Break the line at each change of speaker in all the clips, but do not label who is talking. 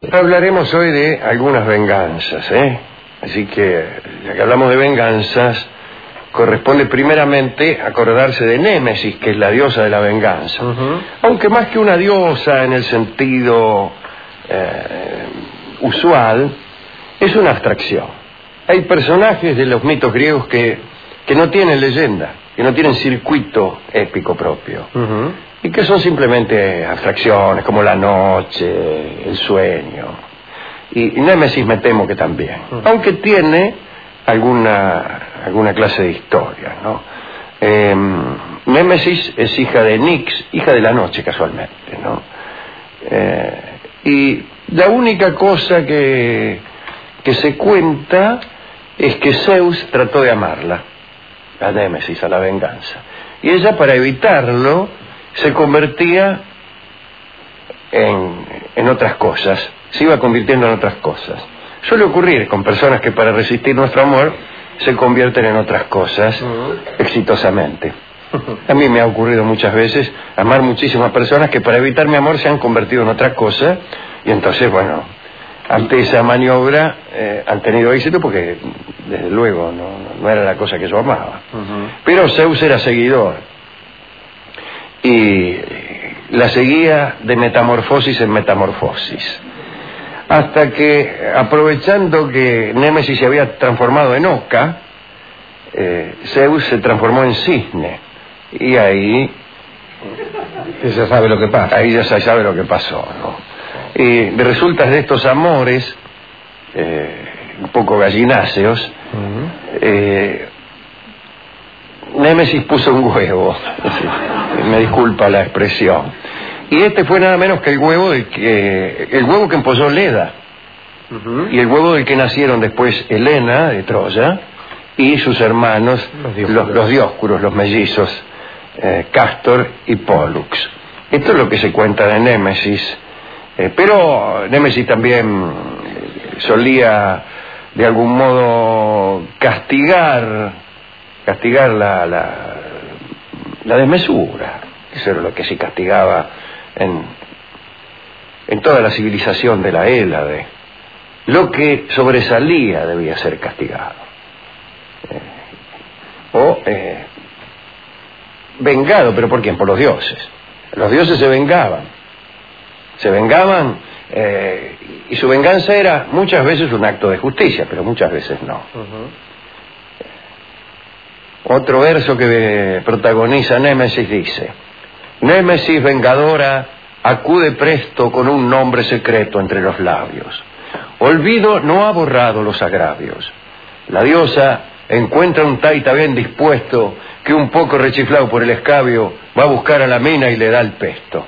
Hablaremos hoy de algunas venganzas, Así que, ya que hablamos de venganzas, corresponde primeramente acordarse de Némesis, que es la diosa de la venganza. Aunque más que una diosa en el sentido usual, es una abstracción. Hay personajes de los mitos griegos que no tienen leyenda, que no tienen circuito épico propio, y que son simplemente abstracciones, como la noche, el sueño. Y Némesis me temo que también, aunque tiene alguna clase de historia, ¿no? Némesis es hija de Nix, hija de la noche casualmente, ¿no? Y la única cosa que se cuenta es que Zeus trató de amarla, a Némesis, a la venganza, y ella, para evitarlo, se convertía en otras cosas, se iba convirtiendo en otras cosas. Suele ocurrir con personas que para resistir nuestro amor se convierten en otras cosas exitosamente. A mí me ha ocurrido muchas veces amar muchísimas personas que para evitar mi amor se han convertido en otra cosa, y entonces, bueno, ante esa maniobra han tenido éxito porque desde luego no era la cosa que yo amaba. Pero Zeus era seguidor y la seguía de metamorfosis en metamorfosis, hasta que, aprovechando que Némesis se había transformado en oca, Zeus se transformó en cisne, y ahí
ya se sabe lo que pasa.
Ahí ya se sabe lo que pasó, ¿no? Y de resultas de estos amores un poco gallináceos, Némesis puso un huevo, me disculpa la expresión, y este fue nada menos que el huevo que empolló Leda, y el huevo del que nacieron después Helena de Troya y sus hermanos los Dioscuros, los mellizos, Cástor y Pólux. Esto es lo que se cuenta de Némesis, pero Némesis también solía de algún modo castigar la desmesura. Eso era lo que se castigaba en toda la civilización de la Hélade. Lo que sobresalía debía ser castigado, vengado. ¿Pero por quién? Por los dioses. Los dioses se vengaban, y su venganza era muchas veces un acto de justicia, pero muchas veces no. Otro verso que protagoniza Némesis dice: Némesis vengadora acude presto con un nombre secreto entre los labios. Olvido no ha borrado los agravios. La diosa encuentra un taita bien dispuesto que, un poco rechiflado por el escabio, va a buscar a la mina y le da el pesto.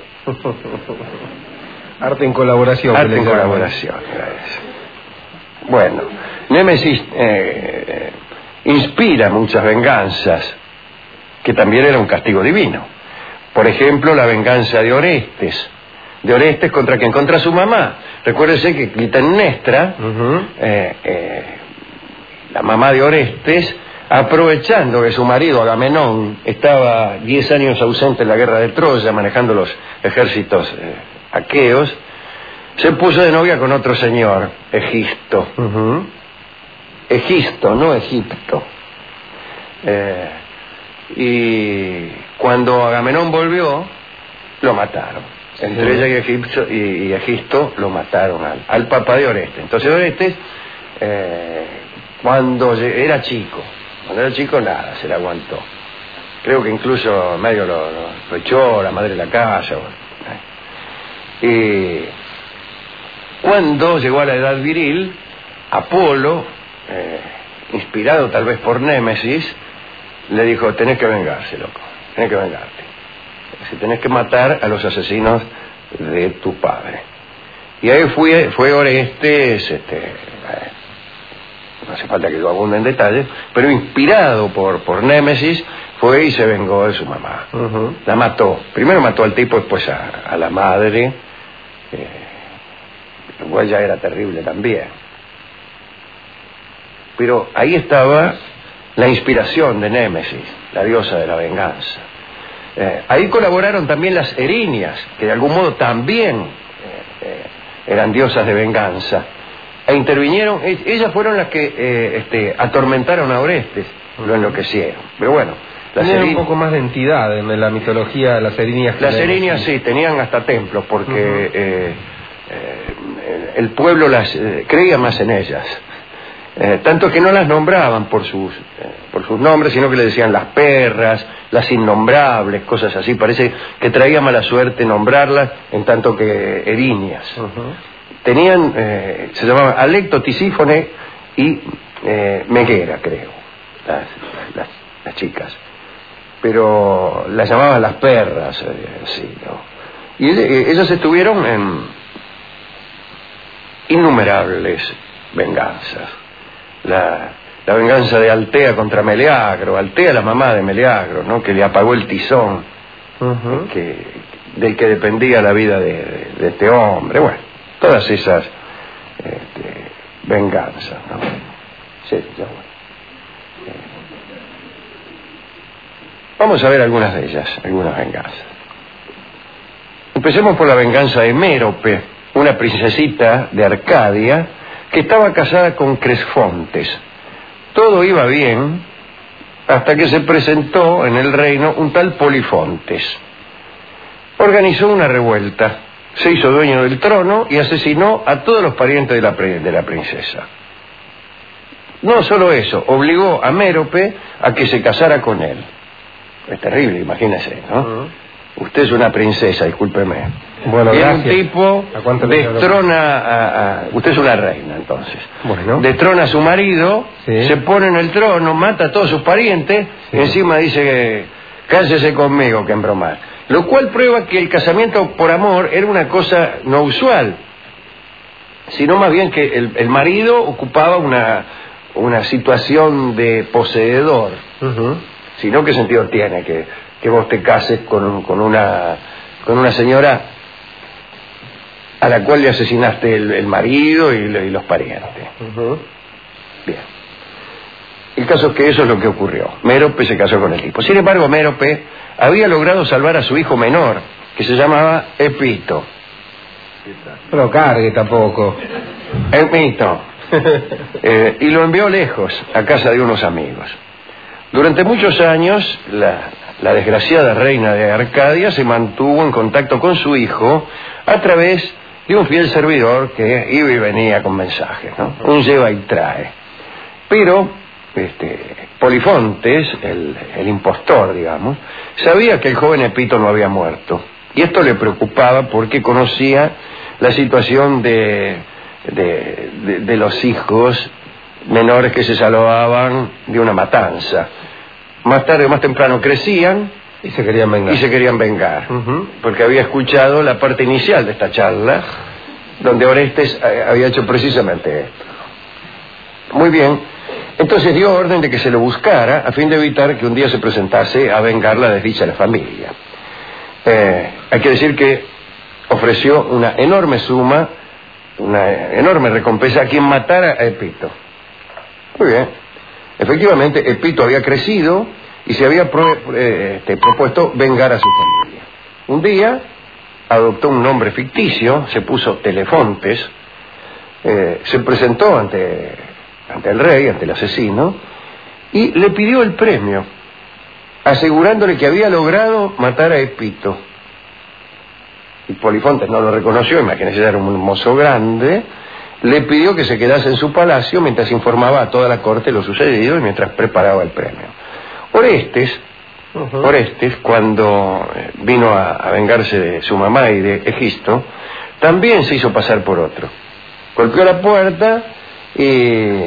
Arte en colaboración.
Arte en colaboración. Bueno, Némesis inspira muchas venganzas, que también era un castigo divino. Por ejemplo, la venganza de Orestes. De Orestes contra quien, contra su mamá. Recuérdese que Clitemnestra, la mamá de Orestes, aprovechando que su marido Agamenón estaba 10 años ausente en la guerra de Troya, manejando los ejércitos aqueos, se puso de novia con otro señor, Egisto. Egisto, no Egipto. Y cuando Agamenón volvió, lo mataron. Entre ella y Egisto lo mataron al papá de Orestes. Entonces Orestes, cuando era chico, nada, se le aguantó. Creo que incluso medio lo echó la madre de la casa. Y cuando llegó a la edad viril, Apolo, inspirado tal vez por Némesis, le dijo: tenés que vengarse, loco, tenés que vengarte. Tenés que matar a los asesinos de tu padre. Y ahí fue Orestes, no hace falta que yo abunde en detalles, pero inspirado por Némesis, fue y se vengó de su mamá. La mató. Primero mató al tipo, después a la madre, lo cual ya era terrible también. Pero ahí estaba la inspiración de Némesis, la diosa de la venganza. Ahí colaboraron también las erinias, que de algún modo también eran diosas de venganza, e intervinieron. Ellas fueron las que atormentaron a Orestes, lo enloquecieron. Pero bueno,
tenían un poco más de entidad en la mitología de las erinias.
Las erinias sí, tenían hasta templos, porque el pueblo creía más en ellas. Tanto que no las nombraban por sus nombres, sino que le decían las perras, las innombrables, cosas así. Parece que traía mala suerte nombrarlas, en tanto que erinias. Tenían, se llamaban Alecto, Tisífone y Meguera, creo, las chicas. Pero las llamaban las perras, sí, ¿no? Y ellas estuvieron en innumerables venganzas. La venganza de Altea contra Meleagro, Altea la mamá de Meleagro, ¿no? Que le apagó el tizón, del que dependía la vida de este hombre. Bueno, todas esas venganzas, ¿no? Sí, ya bueno. Vamos a ver algunas de ellas, algunas venganzas. Empecemos por la venganza de Mérope, una princesita de Arcadia que estaba casada con Cresfontes. Todo iba bien hasta que se presentó en el reino un tal Polifontes. Organizó una revuelta, se hizo dueño del trono y asesinó a todos los parientes de la princesa. No solo eso, obligó a Mérope a que se casara con él. Es terrible, imagínese, ¿no? Usted es una princesa, discúlpeme.
Bueno,
y
gracias.
un tipo destrona usted es una reina, entonces.
Bueno.
Destrona a su marido,
sí.
Se pone en el trono, mata a todos sus parientes, sí. Encima dice que cállese conmigo, que embromar. Lo cual prueba que el casamiento por amor era una cosa no usual, sino más bien que el marido ocupaba una situación de poseedor. Sino, ¿qué sentido tiene que vos te cases con una señora a la cual le asesinaste el marido y los parientes? Bien. El caso es que eso es lo que ocurrió. Mérope se casó con el tipo. Sin embargo, Mérope había logrado salvar a su hijo menor, que se llamaba Epito.
Pero cargue tampoco.
Epito. Y lo envió lejos, a casa de unos amigos. Durante muchos años, la desgraciada reina de Arcadia se mantuvo en contacto con su hijo a través de un fiel servidor que iba y venía con mensajes, ¿no? Un lleva y trae. Pero Polifontes, el impostor, digamos, sabía que el joven Epito no había muerto. Y esto le preocupaba porque conocía la situación de los hijos menores que se salvaban de una matanza. Más tarde o más temprano crecían
y se querían vengar.
Porque había escuchado la parte inicial de esta charla, donde Orestes había hecho precisamente esto. Muy bien, entonces dio orden de que se lo buscara a fin de evitar que un día se presentase a vengar la desdicha de la familia. Hay que decir que ofreció una enorme suma, una enorme recompensa a quien matara a Epito. Muy bien. Efectivamente, Epito había crecido y se había propuesto vengar a su familia. Un día adoptó un nombre ficticio, se puso Telefontes, se presentó ante el rey, ante el asesino, y le pidió el premio, asegurándole que había logrado matar a Epito. Y Polifontes no lo reconoció, imagínense, era un mozo grande. Le pidió que se quedase en su palacio mientras informaba a toda la corte lo sucedido y mientras preparaba el premio. Orestes, cuando vino a vengarse de su mamá y de Egisto, también se hizo pasar por otro. Golpeó la puerta y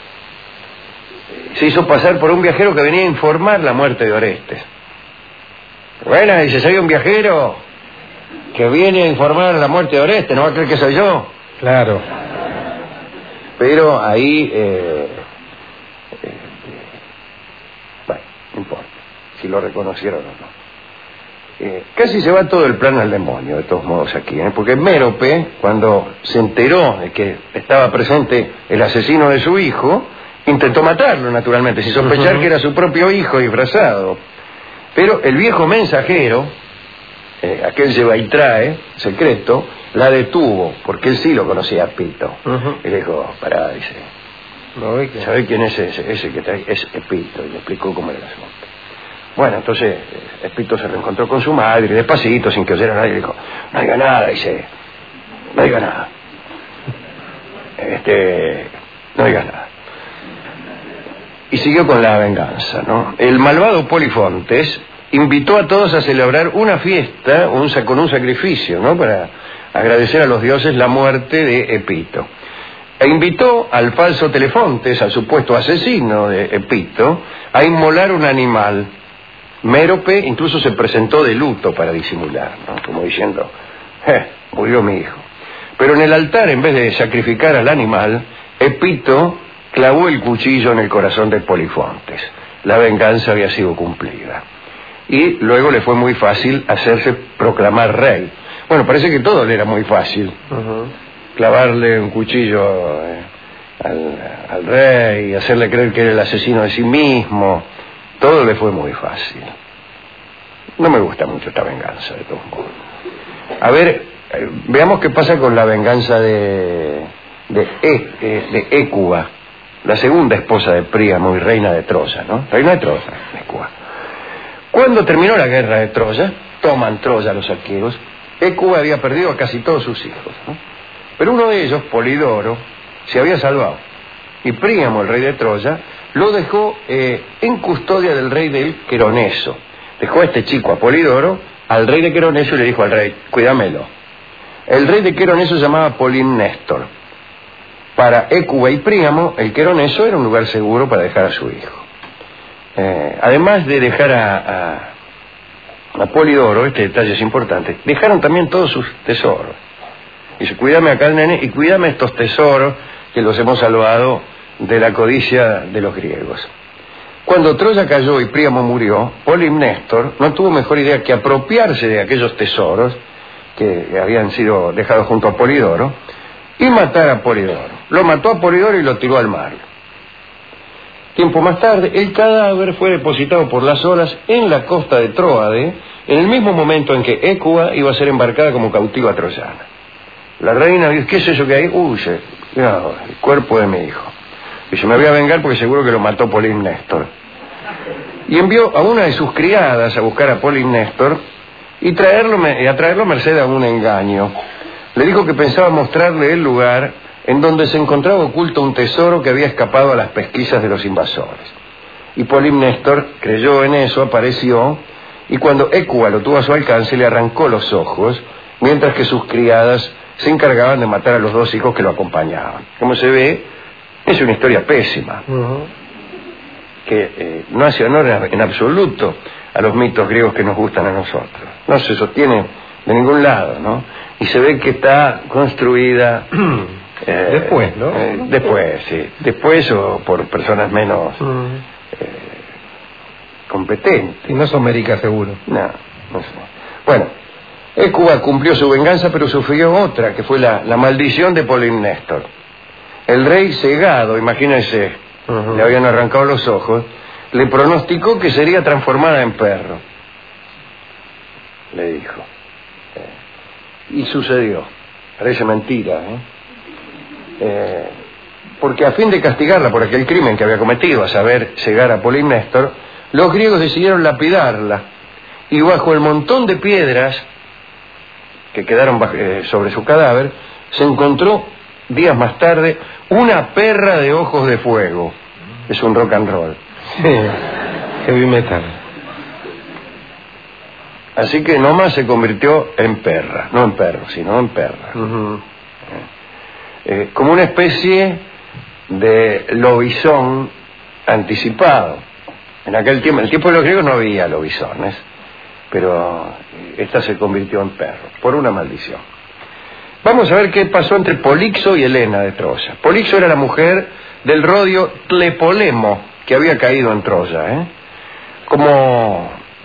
se hizo pasar por un viajero que venía a informar la muerte de Orestes. Bueno, dice, soy un viajero que viene a informar la muerte de Orestes, ¿no va a creer que soy yo?
Claro.
Pero ahí, bueno, no importa si lo reconocieron o no. Casi se va todo el plan al demonio, de todos modos, aquí, porque Mérope, cuando se enteró de que estaba presente el asesino de su hijo, intentó matarlo, naturalmente, sin sospechar que era su propio hijo disfrazado. Pero el viejo mensajero, aquel lleva y trae, secreto, la detuvo, porque él sí lo conocía a Pito. Y le dijo, pará, dice, ¿sabe quién es ese que está ahí? Es Pito, y le explicó cómo era el asunto. Bueno, entonces Pito se reencontró con su madre, y despacito, sin que oyera a nadie, le dijo, no diga nada, dice, no diga nada. No diga nada. Y siguió con la venganza, ¿no? El malvado Polifontes invitó a todos a celebrar una fiesta con un sacrificio, ¿no? Para agradecer a los dioses la muerte de Epito. E invitó al falso Telefontes, al supuesto asesino de Epito, a inmolar un animal. Mérope incluso se presentó de luto para disimular, ¿no? Como diciendo, murió mi hijo. Pero en el altar, en vez de sacrificar al animal, Epito clavó el cuchillo en el corazón de Polifontes. La venganza había sido cumplida. Y luego le fue muy fácil hacerse proclamar rey. Bueno, parece que todo le era muy fácil. Clavarle un cuchillo al rey, hacerle creer que era el asesino de sí mismo. Todo le fue muy fácil. No me gusta mucho esta venganza, de todos modos. A ver, veamos qué pasa con la venganza de Hécuba, la segunda esposa de Príamo y reina de Troya, ¿no? Reina de Troya, Hécuba. Cuando terminó la guerra de Troya, toman Troya los arqueros, Hécuba había perdido a casi todos sus hijos, ¿no? Pero uno de ellos, Polidoro, se había salvado. Y Príamo, el rey de Troya, lo dejó en custodia del rey del Queroneso. Dejó a este chico, a Polidoro, al rey de Queroneso y le dijo al rey, cuídamelo. El rey de Queroneso se llamaba Polimnestor. Para Hécuba y Príamo, el Queroneso era un lugar seguro para dejar a su hijo. Además de dejar a Polidoro, este detalle es importante, dejaron también todos sus tesoros. Dice, cuídame acá el nene y cuídame estos tesoros que los hemos salvado de la codicia de los griegos. Cuando Troya cayó y Príamo murió, Polimnestor no tuvo mejor idea que apropiarse de aquellos tesoros que habían sido dejados junto a Polidoro y matar a Polidoro. Lo mató a Polidoro y lo tiró al mar. Tiempo más tarde, el cadáver fue depositado por las olas en la costa de Tróade, en el mismo momento en que Hécuba iba a ser embarcada como cautiva troyana. La reina dijo, ¿qué es eso que hay? El cuerpo de mi hijo. Dice, me voy a vengar porque seguro que lo mató Polimnestor. Y envió a una de sus criadas a buscar a Polimnestor y a traerlo merced a un engaño. Le dijo que pensaba mostrarle el lugar en donde se encontraba oculto un tesoro que había escapado a las pesquisas de los invasores. Y Polimnestor creyó en eso, apareció, y cuando Hécuba lo tuvo a su alcance le arrancó los ojos, mientras que sus criadas se encargaban de matar a los dos hijos que lo acompañaban. Como se ve, es una historia pésima, que no hace honor en absoluto a los mitos griegos que nos gustan a nosotros. No se sostiene de ningún lado, ¿no? Y se ve que está construida
después, ¿no?
Después, sí. Después o por personas menos competentes.
Y no son América, seguro.
No sé. Bueno, Hécuba cumplió su venganza, pero sufrió otra, que fue la maldición de Polimnestor. El rey cegado, imagínense, le habían arrancado los ojos, le pronosticó que sería transformada en perro. Le dijo. Y sucedió. Parece mentira, porque a fin de castigarla por aquel crimen que había cometido, a saber, cegar a Polimnestor, los griegos decidieron lapidarla. Y bajo el montón de piedras que quedaron sobre su cadáver, se encontró, días más tarde, una perra de ojos de fuego. Es un rock and roll.
Sí, heavy metal.
Así que nomás se convirtió en perra, no en perro, sino en perra. Como una especie de lobizón anticipado. En aquel tiempo, en el tiempo de los griegos no había lobizones, pero esta se convirtió en perro, por una maldición. Vamos a ver qué pasó entre Polixo y Helena de Troya. Polixo era la mujer del rodio Tlepolemo, que había caído en Troya. Como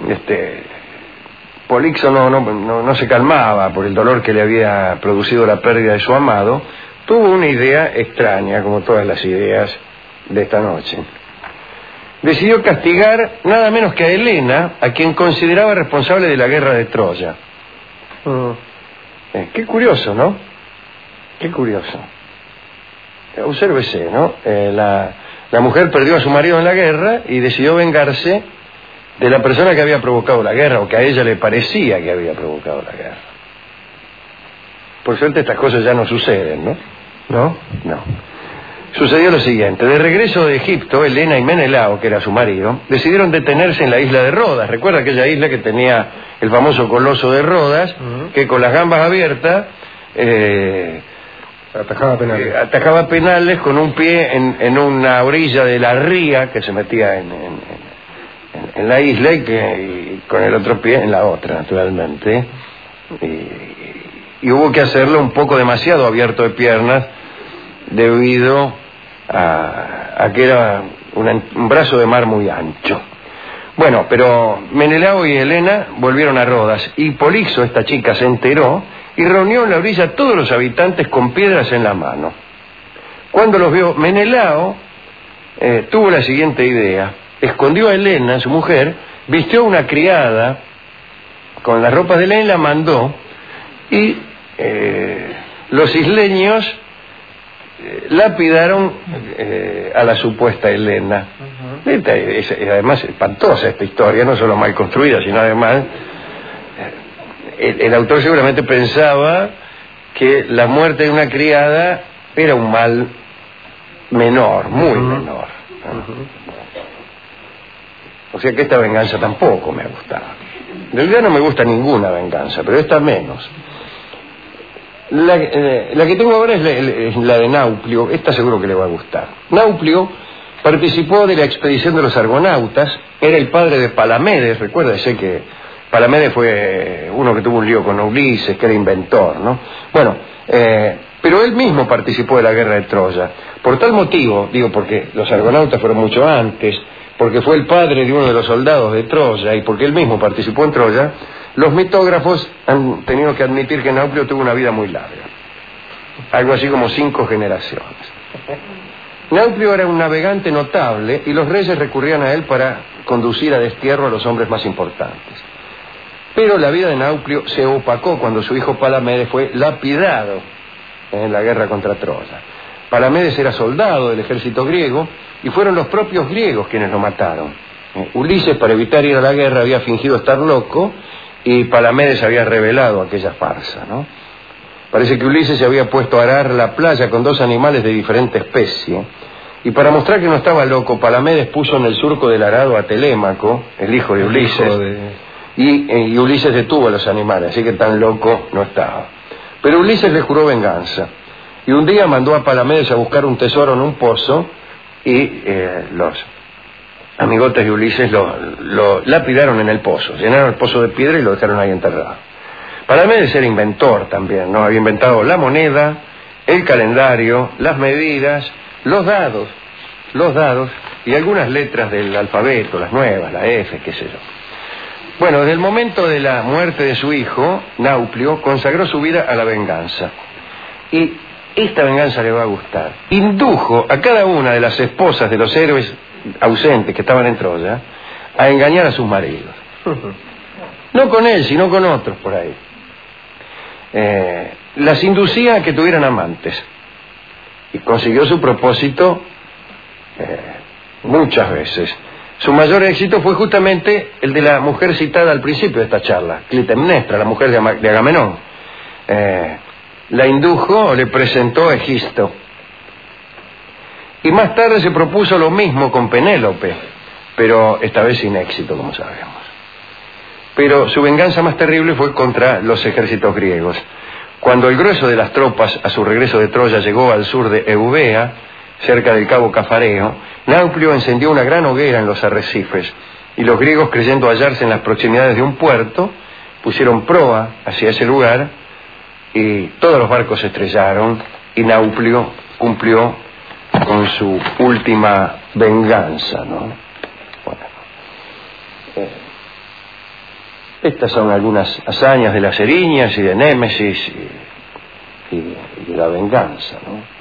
Polixo no se calmaba por el dolor que le había producido la pérdida de su amado, tuvo una idea extraña, como todas las ideas de esta noche. Decidió castigar nada menos que a Helena, a quien consideraba responsable de la guerra de Troya. Qué curioso, ¿no? Qué curioso. Obsérvese, ¿no? La mujer perdió a su marido en la guerra y decidió vengarse de la persona que había provocado la guerra, o que a ella le parecía que había provocado la guerra. Por suerte estas cosas ya no suceden, ¿no? ¿No? No. Sucedió lo siguiente: de regreso de Egipto, Helena y Menelao, que era su marido, decidieron detenerse en la isla de Rodas. ¿Recuerda aquella isla que tenía el famoso coloso de Rodas, que con las gambas abiertas atajaba penales con un pie en una orilla de la ría que se metía en la isla y con el otro pie en la otra, naturalmente? Y hubo que hacerlo un poco demasiado abierto de piernas debido a que era un brazo de mar muy ancho. Bueno, pero Menelao y Helena volvieron a Rodas y Polixo, esta chica, se enteró y reunió en la orilla a todos los habitantes con piedras en la mano. Cuando los vio, Menelao tuvo la siguiente idea: escondió a Helena, su mujer, vistió a una criada con las ropas de Helena y la mandó, y los isleños lapidaron a la supuesta Helena. Además, espantosa esta historia, no solo mal construida, sino además el autor seguramente pensaba que la muerte de una criada era un mal menor, muy menor. O sea que esta venganza tampoco me ha gustado. En realidad no me gusta ninguna venganza, pero esta menos. La que tengo ahora es la de Nauplio. Esta seguro que le va a gustar. Nauplio participó de la expedición de los argonautas, era el padre de Palamedes. Recuérdese que Palamedes fue uno que tuvo un lío con Ulises, que era inventor, ¿no? Bueno, pero él mismo participó de la guerra de Troya. Por tal motivo, digo, porque los argonautas fueron mucho antes, porque fue el padre de uno de los soldados de Troya y porque él mismo participó en Troya, los mitógrafos han tenido que admitir que Nauplio tuvo una vida muy larga, algo así como 5 generaciones. Nauplio era un navegante notable y los reyes recurrían a él para conducir a destierro a los hombres más importantes. Pero la vida de Nauplio se opacó cuando su hijo Palamedes fue lapidado en la guerra contra Troya. Palamedes era soldado del ejército griego y fueron los propios griegos quienes lo mataron. Ulises, para evitar ir a la guerra, había fingido estar loco y Palamedes había revelado aquella farsa, ¿no? Parece que Ulises se había puesto a arar la playa con 2 animales de diferente especie, y para mostrar que no estaba loco, Palamedes puso en el surco del arado a Telémaco, el hijo de Ulises, y Ulises detuvo a los animales, así que tan loco no estaba. Pero Ulises le juró venganza, y un día mandó a Palamedes a buscar un tesoro en un pozo, y los amigotes de Ulises lo lapidaron en el pozo, llenaron el pozo de piedra y lo dejaron ahí enterrado. Palamedes era inventor también, ¿no? Había inventado la moneda, el calendario, las medidas, los dados y algunas letras del alfabeto, las nuevas, la F, qué sé yo. Bueno, desde el momento de la muerte de su hijo, Nauplio consagró su vida a la venganza. Y esta venganza le va a gustar. Indujo a cada una de las esposas de los héroes ausentes que estaban en Troya a engañar a sus maridos. No con él, sino con otros por ahí. Las inducía a que tuvieran amantes. Y consiguió su propósito muchas veces. Su mayor éxito fue justamente el de la mujer citada al principio de esta charla, Clitemnestra, la mujer de Agamenón. La indujo o le presentó a Egisto. Y más tarde se propuso lo mismo con Penélope, pero esta vez sin éxito, como sabemos. Pero su venganza más terrible fue contra los ejércitos griegos. Cuando el grueso de las tropas a su regreso de Troya llegó al sur de Eubea, cerca del cabo Cafareo, Nauplio encendió una gran hoguera en los arrecifes, y los griegos, creyendo hallarse en las proximidades de un puerto, pusieron proa hacia ese lugar, y todos los barcos se estrellaron, y Nauplio cumplió con su última venganza, ¿no? Bueno, estas son algunas hazañas de las Eriñas y de Némesis y de la venganza, ¿no?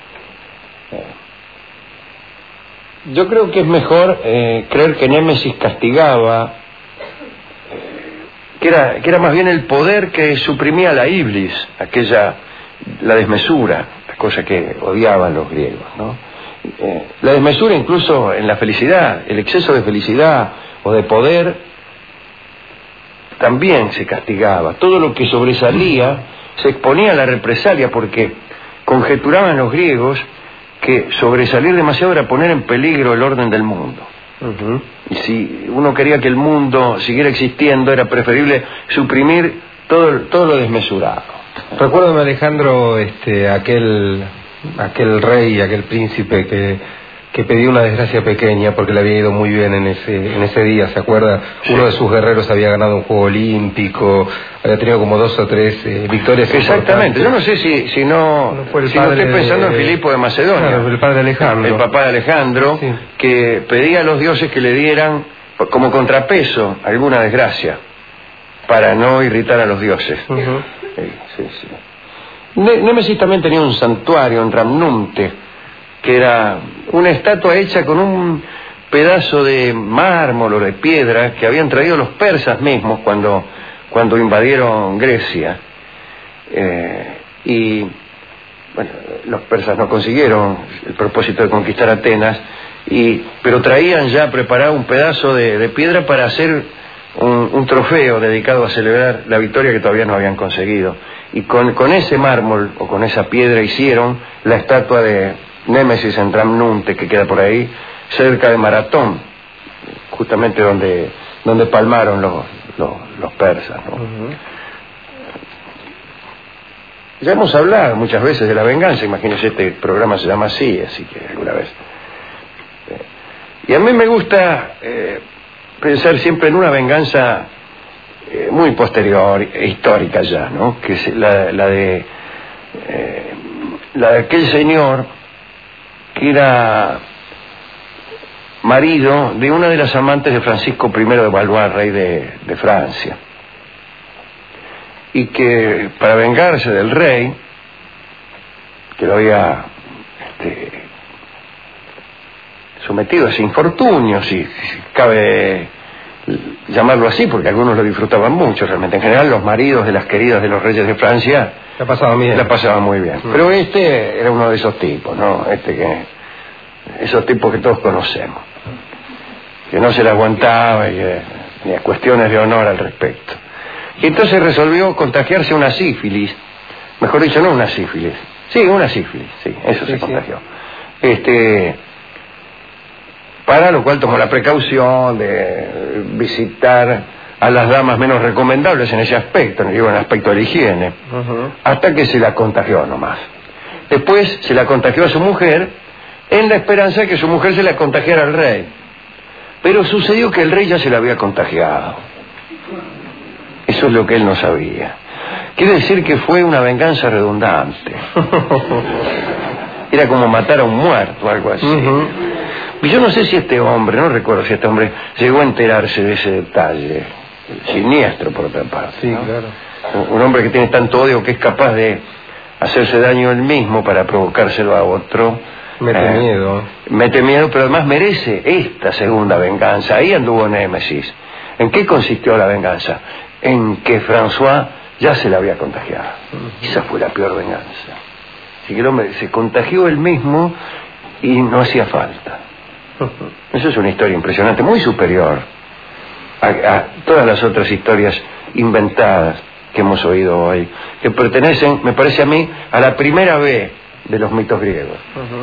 Yo creo que es mejor creer que Némesis castigaba que era más bien el poder que suprimía la iblis, la desmesura, la cosa que odiaban los griegos, ¿no? La desmesura incluso en la felicidad, el exceso de felicidad o de poder también se castigaba. Todo lo que sobresalía se exponía a la represalia, porque conjeturaban los griegos que sobresalir demasiado era poner en peligro el orden del mundo. Y si uno quería que el mundo siguiera existiendo, era preferible suprimir todo lo desmesurado.
Recuérdame, Alejandro, aquel rey, aquel príncipe que pedía una desgracia pequeña porque le había ido muy bien en ese día, ¿se acuerda? Sí. Uno de sus guerreros había ganado un juego olímpico, había tenido como 2 o 3 victorias.
Exactamente, yo no sé si no estoy pensando en Filipo de Macedonia,
claro, el padre de Alejandro,
el papá de Alejandro, sí, que pedía a los dioses que le dieran como contrapeso alguna desgracia para no irritar a los dioses. Sí. Némesis también tenía un santuario en Ramnunte, que era una estatua hecha con un pedazo de mármol o de piedra que habían traído los persas mismos cuando invadieron Grecia. Y bueno, los persas no consiguieron el propósito de conquistar Atenas, pero traían ya preparado un pedazo de piedra para hacer un trofeo dedicado a celebrar la victoria que todavía no habían conseguido. Y con ese mármol o con esa piedra hicieron la estatua de Némesis en Ramnunte, que queda por ahí cerca de Maratón, justamente donde palmaron los persas, ¿no? Ya hemos hablado muchas veces de la venganza, imagínense, este programa se llama así que alguna vez. Y a mí me gusta pensar siempre en una venganza muy posterior, histórica ya, ¿no? Que es la de aquel señor que era marido de una de las amantes de Francisco I de Valois, rey de Francia, y que para vengarse del rey, que lo había sometido a ese infortunio, si cabe llamarlo así, porque algunos lo disfrutaban mucho realmente. En general, los maridos de las queridas de los reyes de Francia la pasaban muy bien. Pero era uno de esos tipos, ¿no? Esos tipos que todos conocemos, que no se le aguantaba y ni a cuestiones de honor al respecto. Y entonces resolvió contagiarse una sífilis, mejor dicho, no una sífilis, una sífilis, eso se contagió. Para lo cual tomó la precaución de visitar a las damas menos recomendables en ese aspecto, en el aspecto de la higiene, hasta que se la contagió nomás. Después se la contagió a su mujer, en la esperanza de que su mujer se la contagiara al rey. Pero sucedió que el rey ya se la había contagiado. Eso es lo que él no sabía. Quiere decir que fue una venganza redundante. Era como matar a un muerto, algo así. Y yo no sé si no recuerdo si este hombre llegó a enterarse de ese detalle, siniestro por otra parte, ¿no? Claro. Un hombre que tiene tanto odio que es capaz de hacerse daño él mismo para provocárselo a otro. Mete miedo, pero además merece esta segunda venganza. Ahí anduvo Némesis. ¿En qué consistió la venganza? En que François ya se la había contagiado. Esa fue la peor venganza. Así que el hombre se contagió él mismo y no hacía falta. Eso es una historia impresionante, muy superior a todas las otras historias inventadas que hemos oído hoy, que pertenecen, me parece a mí, a la primera B de los mitos griegos.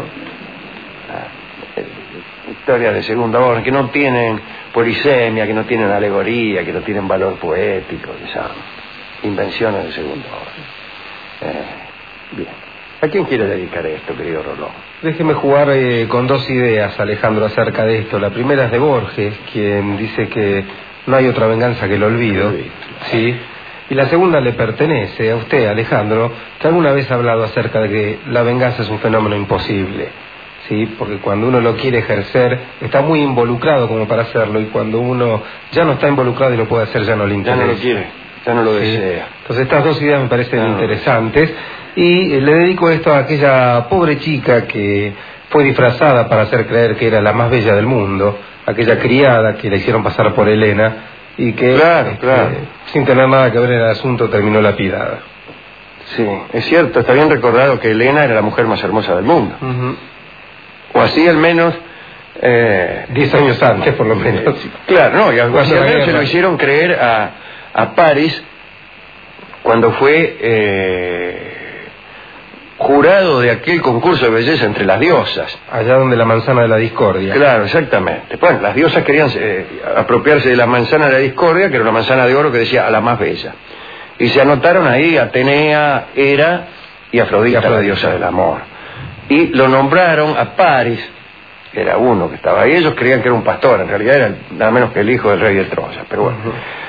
Historias de segunda orden, que no tienen polisemia, que no tienen alegoría, que no tienen valor poético, que son invenciones de segunda orden. Bien. ¿A quién quiere dedicar esto, querido Rolón?
Déjeme jugar con 2 ideas, Alejandro, acerca de esto. La primera es de Borges, quien dice que no hay otra venganza que el olvido. ¿Sí? Y la segunda le pertenece a usted, Alejandro, que alguna vez ha hablado acerca de que la venganza es un fenómeno imposible. ¿Sí? Porque cuando uno lo quiere ejercer, está muy involucrado como para hacerlo, y cuando uno ya no está involucrado y lo puede hacer, ya no le interesa.
Ya no lo quiere, ya no lo desea.
Entonces estas 2 ideas me parecen interesantes. Y le dedico esto a aquella pobre chica que fue disfrazada para hacer creer que era la más bella del mundo, aquella criada que la hicieron pasar por Helena, y que
Claro.
sin tener nada que ver en el asunto terminó lapidada.
Sí, es cierto, está bien recordado que Helena era la mujer más hermosa del mundo. O así al menos...
10 años antes, por lo menos.
Claro, no, y al menos se lo hicieron creer a Paris cuando fue jurado de aquel concurso de belleza entre las diosas.
Allá donde la manzana de la discordia.
Claro, exactamente. Bueno, las diosas querían apropiarse de la manzana de la discordia, que era una manzana de oro que decía a la más bella. Y se anotaron ahí Atenea, Hera y Afrodita, la diosa del amor. Y lo nombraron a Paris, que era uno que estaba ahí. Ellos creían que era un pastor, en realidad era nada menos que el hijo del rey de Troya. Pero bueno,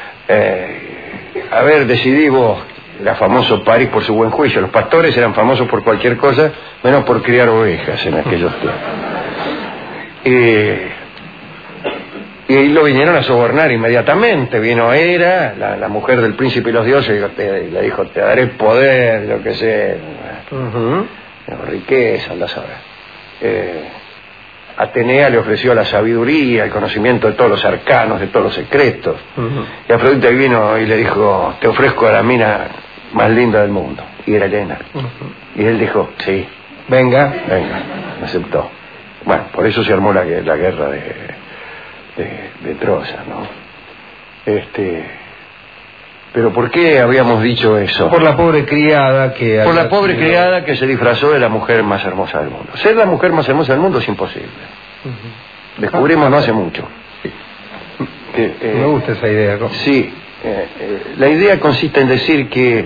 a ver, decidí vos. Era famoso París por su buen juicio. Los pastores eran famosos por cualquier cosa, menos por criar ovejas en aquellos tiempos. Y ahí lo vinieron a sobornar inmediatamente. Vino Hera, la mujer del príncipe y los dioses, y le dijo, te daré poder, lo que sea, riqueza, andás a ver. Atenea le ofreció la sabiduría, el conocimiento de todos los arcanos, de todos los secretos. Y Afrodita vino y le dijo, te ofrezco a la mina más linda del mundo. Y era Helena. Y él dijo, sí. Venga, aceptó. Bueno, por eso se armó la guerra de Troya, ¿no? Pero ¿por qué habíamos dicho eso?
Por la pobre criada que...
Por la pobre criada que se disfrazó de la mujer más hermosa del mundo. Ser la mujer más hermosa del mundo es imposible. Descubrimos no hace mucho.
Me gusta esa idea. ¿No?
Sí. La idea consiste en decir que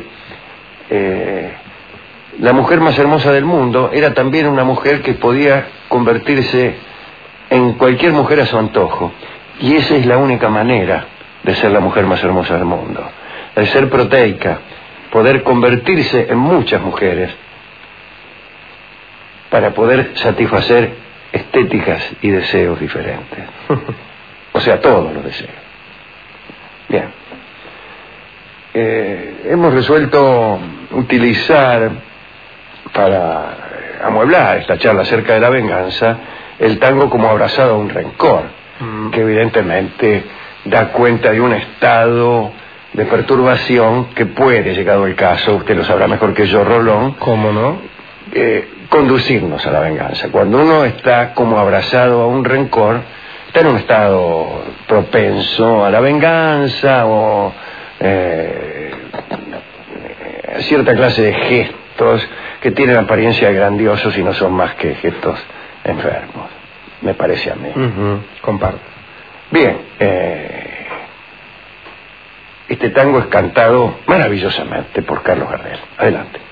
la mujer más hermosa del mundo era también una mujer que podía convertirse en cualquier mujer a su antojo. Y esa es la única manera de ser la mujer más hermosa del mundo. De ser proteica, poder convertirse en muchas mujeres para poder satisfacer estéticas y deseos diferentes. O sea, todos los deseos. Bien. Hemos resuelto utilizar para amueblar esta charla acerca de la venganza el tango como abrazado a un rencor, que evidentemente da cuenta de un estado de perturbación que puede, llegado el caso, usted lo sabrá mejor que yo, Rolón,
¿cómo no?,
conducirnos a la venganza. Cuando uno está como abrazado a un rencor, está en un estado propenso a la venganza o a cierta clase de gestos que tienen apariencia de grandiosos y no son más que gestos enfermos, me parece a mí.
Comparto.
Bien, este tango es cantado maravillosamente por Carlos Gardel. Adelante.